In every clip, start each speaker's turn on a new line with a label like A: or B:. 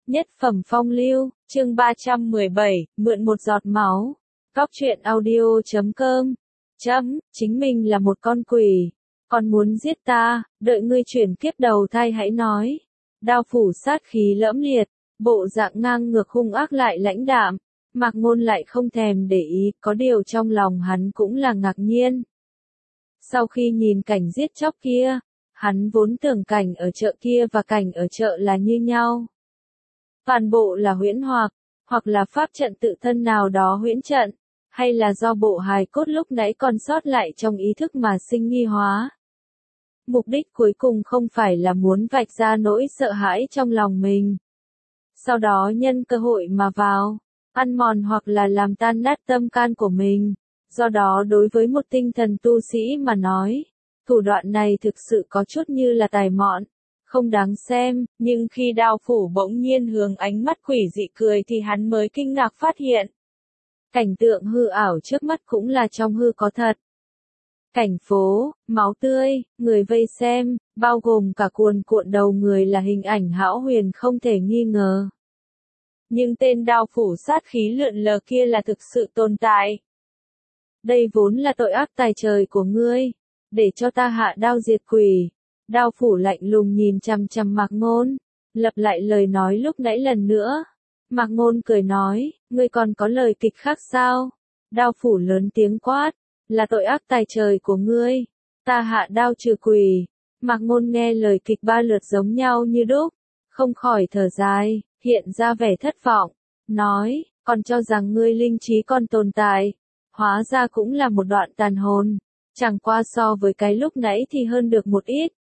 A: Nhất phẩm phong lưu, chương 317, mượn một giọt máu. Cóc truyện audio.com. Chính mình là một con quỷ. Còn muốn giết ta, đợi ngươi chuyển kiếp đầu thai hãy nói. Đao phủ sát khí lẫm liệt, bộ dạng ngang ngược hung ác lại lãnh đạm. Mạc Ngôn lại không thèm để ý, có điều trong lòng hắn cũng là ngạc nhiên. Sau khi nhìn cảnh giết chóc kia, hắn vốn tưởng cảnh ở chợ kia và cảnh ở chợ là như nhau. Toàn bộ là huyễn hoặc là pháp trận tự thân nào đó huyễn trận, hay là do bộ hài cốt lúc nãy còn sót lại trong ý thức mà sinh nghi hóa. Mục đích cuối cùng không phải là muốn vạch ra nỗi sợ hãi trong lòng mình. Sau đó nhân cơ hội mà vào, ăn mòn hoặc là làm tan nát tâm can của mình. Do đó đối với một tinh thần tu sĩ mà nói, thủ đoạn này thực sự có chút như là tài mọn, không đáng xem, nhưng khi đao phủ bỗng nhiên hướng ánh mắt quỷ dị cười thì hắn mới kinh ngạc phát hiện. Cảnh tượng hư ảo trước mắt cũng là trong hư có thật. Cảnh phố, máu tươi, người vây xem, bao gồm cả cuồn cuộn đầu người là hình ảnh Hão Huyền không thể nghi ngờ. Nhưng tên đao phủ sát khí lượn lờ kia là thực sự tồn tại. Đây vốn là tội ác tày trời của ngươi, để cho ta hạ đao diệt quỷ. Đao phủ lạnh lùng nhìn chằm chằm Mạc Ngôn, lặp lại lời nói lúc nãy lần nữa. Mạc Ngôn cười nói, ngươi còn có lời kịch khác sao? Đao phủ lớn tiếng quát, là tội ác tày trời của ngươi, ta hạ đao trừ quỷ. Mạc Ngôn nghe lời kịch ba lượt giống nhau như đúc, không khỏi thở dài, hiện ra vẻ thất vọng, nói, còn cho rằng ngươi linh trí còn tồn tại, hóa ra cũng là một đoạn tàn hồn, chẳng qua so với cái lúc nãy thì hơn được một ít.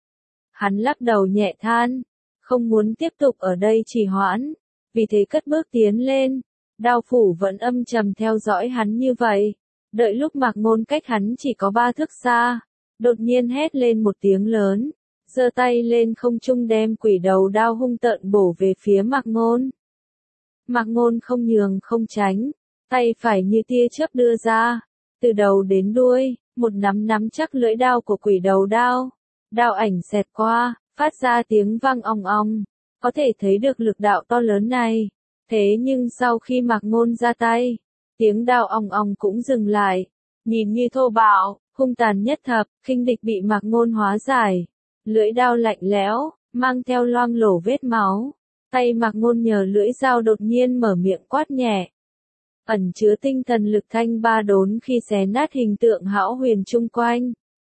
A: Hắn lắc đầu nhẹ than, không muốn tiếp tục ở đây trì hoãn, vì thế cất bước tiến lên. Đao phủ vẫn âm trầm theo dõi hắn như vậy, đợi lúc Mạc Ngôn cách hắn chỉ có 3 thước xa, đột nhiên hét lên một tiếng lớn, giơ tay lên không trung đem quỷ đầu đao hung tợn bổ về phía Mạc Ngôn. Mạc Ngôn không nhường không tránh, tay phải như tia chớp đưa ra, từ đầu đến đuôi, một nắm chắc lưỡi đao của quỷ đầu đao. Đao ảnh xẹt qua, phát ra tiếng vang ong ong, có thể thấy được lực đạo to lớn này. Thế nhưng sau khi Mạc Ngôn ra tay, tiếng đao ong ong cũng dừng lại. Nhìn như thô bạo, hung tàn nhất thập, khinh địch bị Mạc Ngôn hóa giải. Lưỡi đao lạnh lẽo, mang theo loang lổ vết máu. Tay Mạc Ngôn nhờ lưỡi dao đột nhiên mở miệng quát nhẹ. Ẩn chứa tinh thần lực thanh ba đốn khi xé nát hình tượng Hão Huyền chung quanh.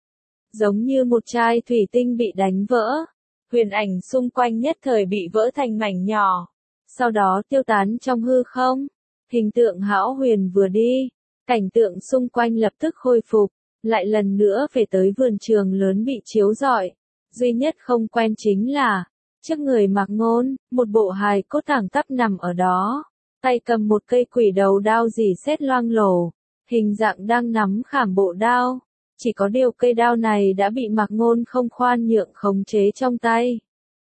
A: Giống như một chai thủy tinh bị đánh vỡ, huyền ảnh xung quanh nhất thời bị vỡ thành mảnh nhỏ, sau đó tiêu tán trong hư không. Hình tượng Hão Huyền vừa đi, cảnh tượng xung quanh lập tức khôi phục, lại lần nữa về tới vườn trường lớn bị chiếu rọi. Duy nhất không quen chính là, trước người Mạc Ngôn, một bộ hài cốt thẳng tắp nằm ở đó, tay cầm một cây quỷ đầu đao rỉ sét loang lổ, hình dạng đang nắm khảm bộ đao. Chỉ có điều cây đao này đã bị Mạc Ngôn không khoan nhượng khống chế trong tay.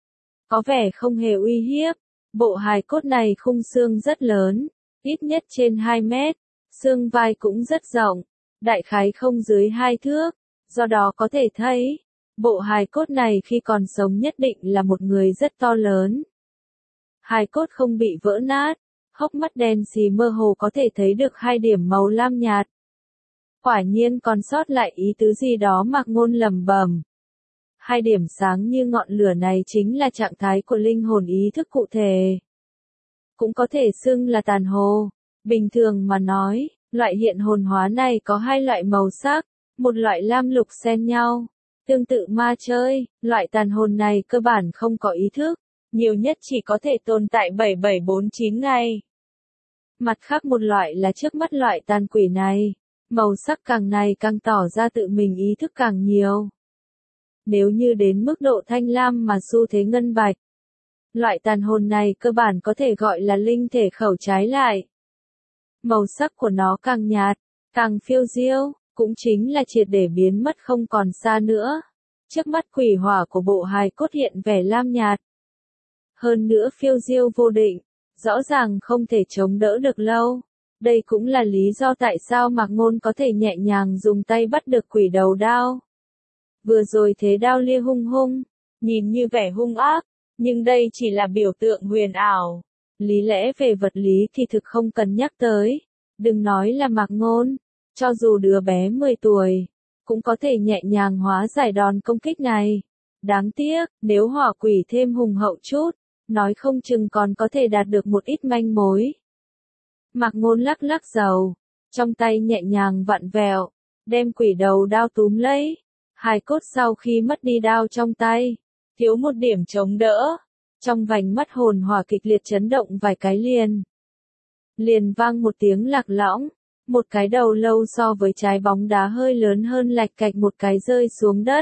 A: Có vẻ không hề uy hiếp, bộ hài cốt này khung xương rất lớn, ít nhất trên 2 mét, xương vai cũng rất rộng, đại khái không dưới 2 thước, do đó có thể thấy, bộ hài cốt này khi còn sống nhất định là một người rất to lớn. Hài cốt không bị vỡ nát, hốc mắt đen xì mơ hồ có thể thấy được 2 điểm màu lam nhạt. Quả nhiên còn sót lại ý tứ gì đó Mạc Ngôn lẩm bẩm. 2 điểm sáng như ngọn lửa này chính là trạng thái của linh hồn ý thức cụ thể. Cũng có thể xưng là tàn hồ. Bình thường mà nói, loại hiện hồn hóa này có 2 loại màu sắc, một loại lam lục xen nhau. Tương tự ma chơi, loại tàn hồn này cơ bản không có ý thức, nhiều nhất chỉ có thể tồn tại 7749 ngày. Mặt khác một loại là trước mắt loại tàn quỷ này. Màu sắc càng này càng tỏ ra tự mình ý thức càng nhiều. Nếu như đến mức độ thanh lam mà xu thế ngân bạch, loại tàn hồn này cơ bản có thể gọi là linh thể khẩu trái lại. Màu sắc của nó càng nhạt, càng phiêu diêu, cũng chính là triệt để biến mất không còn xa nữa. Trước mắt quỷ hỏa của bộ hài cốt hiện vẻ lam nhạt. Hơn nữa phiêu diêu vô định, rõ ràng không thể chống đỡ được lâu. Đây cũng là lý do tại sao Mạc Ngôn có thể nhẹ nhàng dùng tay bắt được quỷ đầu đao. Vừa rồi thế đao lia hung hung, nhìn như vẻ hung ác, Nhưng đây chỉ là biểu tượng huyền ảo. Lý lẽ về vật lý thì thực không cần nhắc tới. Đừng nói là Mạc Ngôn, cho dù đứa bé 10 tuổi, cũng có thể nhẹ nhàng hóa giải đòn công kích này. Đáng tiếc, nếu hỏa quỷ thêm hùng hậu chút, nói không chừng còn có thể đạt được một ít manh mối. Mạc Ngôn lắc lắc dầu, trong tay nhẹ nhàng vặn vẹo, đem quỷ đầu đao túm lấy. Hài cốt sau khi mất đi đao trong tay, thiếu một điểm chống đỡ. Trong vành mắt hồn hỏa kịch liệt chấn động vài cái liền vang một tiếng lạc lõng, một cái đầu lâu so với trái bóng đá hơi lớn hơn lạch cạch một cái rơi xuống đất.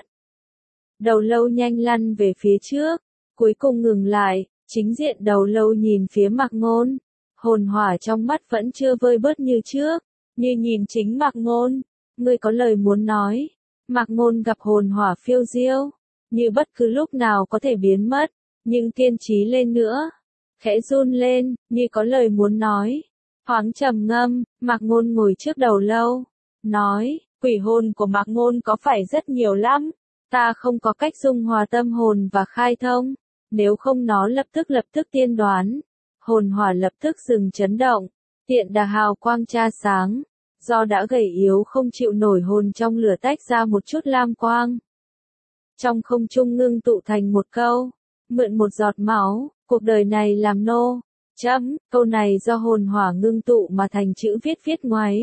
A: Đầu lâu nhanh lăn về phía trước, cuối cùng ngừng lại, chính diện đầu lâu nhìn phía Mạc Ngôn. Hồn hỏa trong mắt vẫn chưa vơi bớt như trước, như nhìn chính Mạc Ngôn. Ngươi có lời muốn nói. Mạc Ngôn gặp hồn hỏa phiêu diêu, như bất cứ lúc nào có thể biến mất, nhưng kiên trì lên nữa. Khẽ run lên, như có lời muốn nói. Thoáng trầm ngâm, Mạc Ngôn ngồi trước đầu lâu, nói, quỷ hồn của Mạc Ngôn có phải rất nhiều lắm, ta không có cách dung hòa tâm hồn và khai thông, nếu không nó lập tức tiên đoán. Hồn hỏa lập tức dừng chấn động, tiện đà hào quang tra sáng, do đã gầy yếu không chịu nổi hồn trong lửa tách ra một chút lam quang. Trong không trung ngưng tụ thành một câu, mượn một giọt máu, cuộc đời này làm nô. Câu này do hồn hỏa ngưng tụ mà thành chữ viết ngoáy.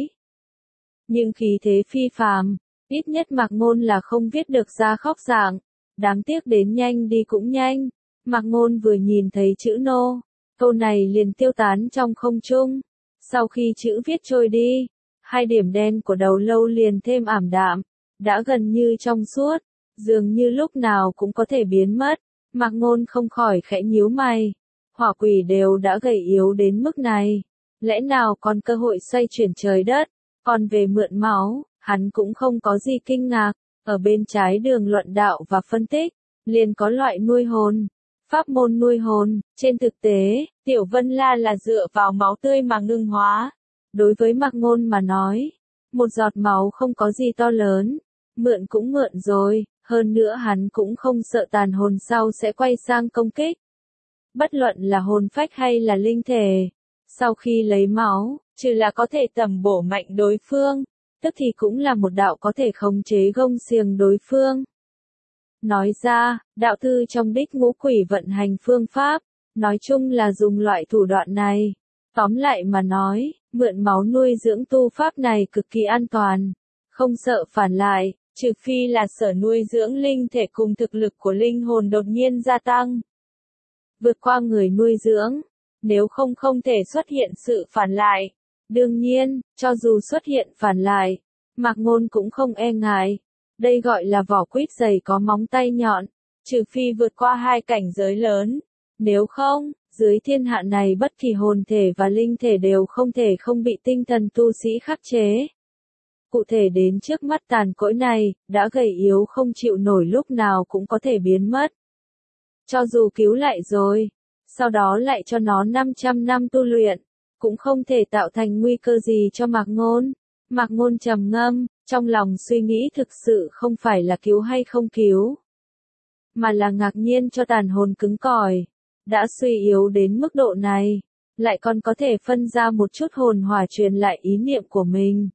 A: Nhưng khí thế phi phàm, ít nhất Mạc Ngôn là không viết được ra khóc dạng. Đáng tiếc đến nhanh đi cũng nhanh. Mạc Ngôn vừa nhìn thấy chữ nô, câu này liền tiêu tán trong không trung. Sau khi chữ viết trôi đi, hai điểm đen của đầu lâu liền thêm ảm đạm, đã gần như trong suốt, dường như lúc nào cũng có thể biến mất. Mạc Ngôn không khỏi khẽ nhíu mày. Hỏa quỷ đều đã gầy yếu đến mức này, lẽ nào còn cơ hội xoay chuyển trời đất, còn về mượn máu, hắn cũng không có gì kinh ngạc. Ở bên trái đường luận đạo và phân tích, liền có loại nuôi hồn, pháp môn nuôi hồn. Trên thực tế, Tiểu Vân La là dựa vào máu tươi mà ngưng hóa. Đối với Mạc Ngôn mà nói, một giọt máu không có gì to lớn, mượn cũng mượn rồi, hơn nữa hắn cũng không sợ tàn hồn sau sẽ quay sang công kích. Bất luận là hồn phách hay là linh thể, sau khi lấy máu, trừ là có thể tầm bổ mạnh đối phương, tức thì cũng là một đạo có thể khống chế gông xiềng đối phương. Nói ra, đạo thư trong đích ngũ quỷ vận hành phương pháp, nói chung là dùng loại thủ đoạn này. Tóm lại mà nói, mượn máu nuôi dưỡng tu pháp này cực kỳ an toàn, không sợ phản lại, trừ phi là sở nuôi dưỡng linh thể cùng thực lực của linh hồn đột nhiên gia tăng. Vượt qua người nuôi dưỡng, nếu không thể xuất hiện sự phản lại. Đương nhiên, cho dù xuất hiện phản lại, Mạc Ngôn cũng không e ngại. Đây gọi là vỏ quýt dày có móng tay nhọn, trừ phi vượt qua hai cảnh giới lớn. Nếu không, dưới thiên hạ này bất kỳ hồn thể và linh thể đều không thể không bị tinh thần tu sĩ khắc chế. Cụ thể đến trước mắt tàn cõi này, đã gầy yếu không chịu nổi lúc nào cũng có thể biến mất. Cho dù cứu lại rồi, sau đó lại cho nó 500 năm tu luyện, cũng không thể tạo thành nguy cơ gì cho Mạc Ngôn. Mạc Ngôn trầm ngâm, trong lòng suy nghĩ thực sự không phải là cứu hay không cứu, mà là ngạc nhiên cho tàn hồn cứng cỏi, đã suy yếu đến mức độ này, lại còn có thể phân ra một chút hồn hỏa truyền lại ý niệm của mình.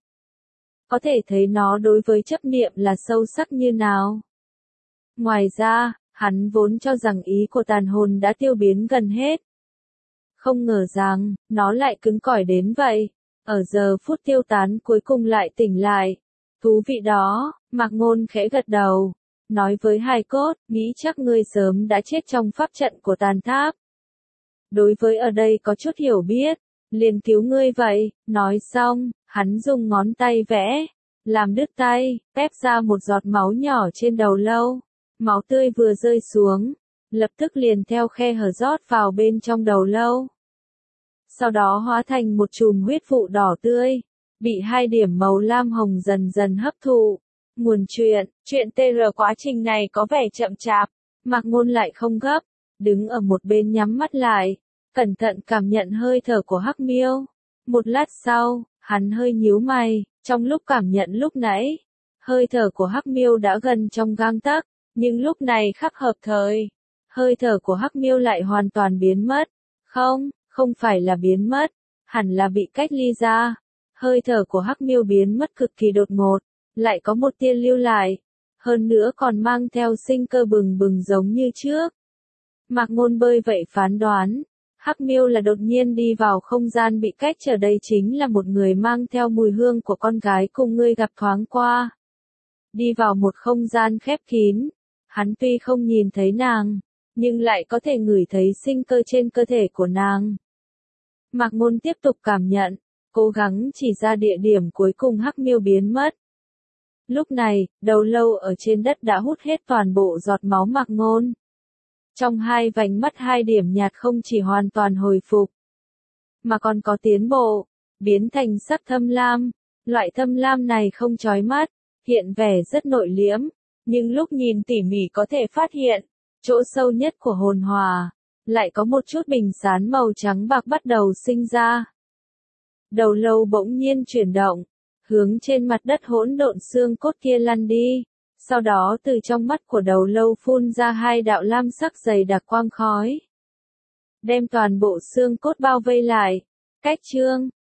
A: Có thể thấy nó đối với chấp niệm là sâu sắc như nào. Ngoài ra, hắn vốn cho rằng ý của tàn hồn đã tiêu biến gần hết. Không ngờ rằng, nó lại cứng cỏi đến vậy. Ở giờ phút tiêu tán cuối cùng lại tỉnh lại. Thú vị đó, Mạc Ngôn khẽ gật đầu. Nói với hài cốt, nghĩ chắc ngươi sớm đã chết trong pháp trận của tàn tháp. Đối với ở đây có chút hiểu biết, liền cứu ngươi vậy. Nói xong, hắn dùng ngón tay vẽ, làm đứt tay, ép ra một giọt máu nhỏ trên đầu lâu. Máu tươi vừa rơi xuống, lập tức liền theo khe hở rót vào bên trong đầu lâu. Sau đó hóa thành một chùm huyết vụ đỏ tươi, bị hai điểm màu lam hồng dần dần hấp thụ. Nguồn chuyện TR quá trình này có vẻ chậm chạp, Mạc Ngôn lại không gấp, đứng ở một bên nhắm mắt lại, cẩn thận cảm nhận hơi thở của Hắc Miêu. Một lát sau, hắn hơi nhíu mày, trong lúc cảm nhận lúc nãy, hơi thở của Hắc Miêu đã gần trong gang tấc, nhưng lúc này khắc hợp thời, hơi thở của Hắc Miêu lại hoàn toàn biến mất. Không phải là biến mất, hẳn là bị cách ly ra. Hơi thở của Hắc Miêu biến mất cực kỳ đột ngột, lại có một tia lưu lại, hơn nữa còn mang theo sinh cơ bừng bừng giống như trước. Mạc Ngôn bơi vậy phán đoán, Hắc Miêu là đột nhiên đi vào không gian bị cách trở, đây chính là một người mang theo mùi hương của con gái cùng ngươi gặp thoáng qua. Đi vào một không gian khép kín, hắn tuy không nhìn thấy nàng, nhưng lại có thể ngửi thấy sinh cơ trên cơ thể của nàng. Mạc Ngôn tiếp tục cảm nhận, cố gắng chỉ ra địa điểm cuối cùng Hắc Miêu biến mất. Lúc này, Đầu Lâu ở trên đất đã hút hết toàn bộ giọt máu Mạc Ngôn. Trong hai vành mắt hai điểm nhạt không chỉ hoàn toàn hồi phục, mà còn có tiến bộ, biến thành sắc thâm lam. Loại thâm lam này không chói mắt, hiện vẻ rất nội liễm, nhưng lúc nhìn tỉ mỉ có thể phát hiện, chỗ sâu nhất của hồn hòa, lại có một chút bình sán màu trắng bạc bắt đầu sinh ra. Đầu Lâu bỗng nhiên chuyển động, hướng trên mặt đất hỗn độn xương cốt kia lăn đi. Sau đó từ trong mắt của Đầu Lâu phun ra hai đạo lam sắc dày đặc quang khói, đem toàn bộ xương cốt bao vây lại. Cách chương